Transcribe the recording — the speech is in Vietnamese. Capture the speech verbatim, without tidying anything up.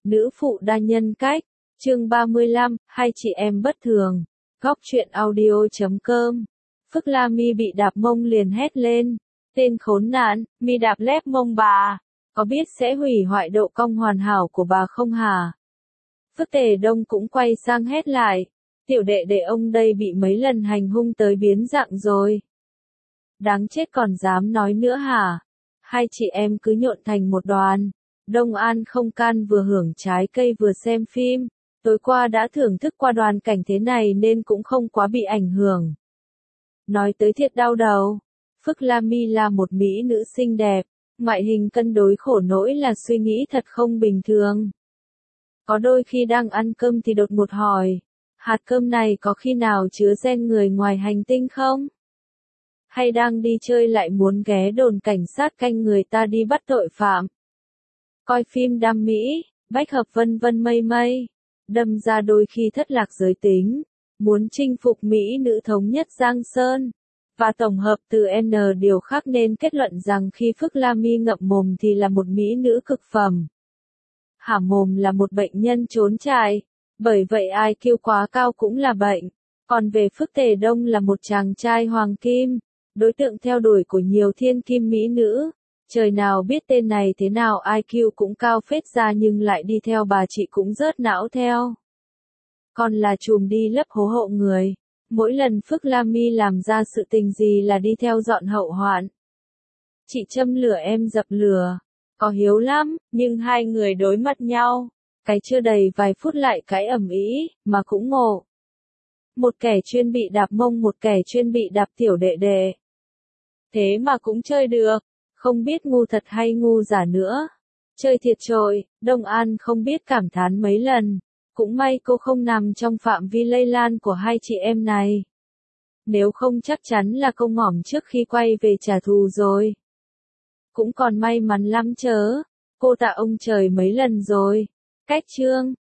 Nữ phụ đa nhân cách, chương ba mươi lăm, hai chị em bất thường. Góc truyện audio chấm com. Phức La Mi bị đạp mông liền hét lên, tên khốn nạn, mi đạp lép mông bà, có biết sẽ hủy hoại độ cong hoàn hảo của bà không hả? Phức Tề Đông cũng quay sang hét lại, tiểu đệ đệ ông đây bị mấy lần hành hung tới biến dạng rồi. Đáng chết còn dám nói nữa hả? Hai chị em cứ nhộn thành một đoàn. Đông An không can vừa hưởng trái cây vừa xem phim, tối qua đã thưởng thức qua đoàn cảnh thế này nên cũng không quá bị ảnh hưởng. Nói tới thiệt đau đầu, Phức La Mi là một mỹ nữ xinh đẹp, ngoại hình cân đối khổ nỗi là suy nghĩ thật không bình thường. Có đôi khi đang ăn cơm thì đột ngột hỏi, hạt cơm này có khi nào chứa gen người ngoài hành tinh không? Hay đang đi chơi lại muốn ghé đồn cảnh sát canh người ta đi bắt tội phạm? Coi phim đam mỹ, bách hợp vân vân mây mây, đâm ra đôi khi thất lạc giới tính, muốn chinh phục mỹ nữ thống nhất Giang Sơn, và tổng hợp từ N điều khác nên kết luận rằng khi Phức La Mi ngậm mồm thì là một mỹ nữ cực phẩm. Há mồm là một bệnh nhân trốn trại, bởi vậy I Q quá cao cũng là bệnh. Còn về Phức Tề Đông là một chàng trai hoàng kim, đối tượng theo đuổi của nhiều thiên kim mỹ nữ. Trời nào biết tên này thế nào I Q cũng cao phết ra nhưng lại đi theo bà chị cũng rớt não theo. Còn là chùm đi lấp hố hậu người. Mỗi lần Phức La Mi làm ra sự tình gì là đi theo dọn hậu hoạn. Chị châm lửa em dập lửa. Có hiếu lắm, nhưng hai người đối mặt nhau. Cái chưa đầy vài phút lại cãi ầm ĩ, mà cũng ngộ. Một kẻ chuyên bị đạp mông, một kẻ chuyên bị đạp tiểu đệ đệ. Thế mà cũng chơi được. Không biết ngu thật hay ngu giả nữa. Chơi thiệt trội, Đông An không biết cảm thán mấy lần. Cũng may cô không nằm trong phạm vi lây lan của hai chị em này. Nếu không chắc chắn là cô ngỏm trước khi quay về trả thù rồi. Cũng còn may mắn lắm chớ. Cô tạ ông trời mấy lần rồi. Cách chương.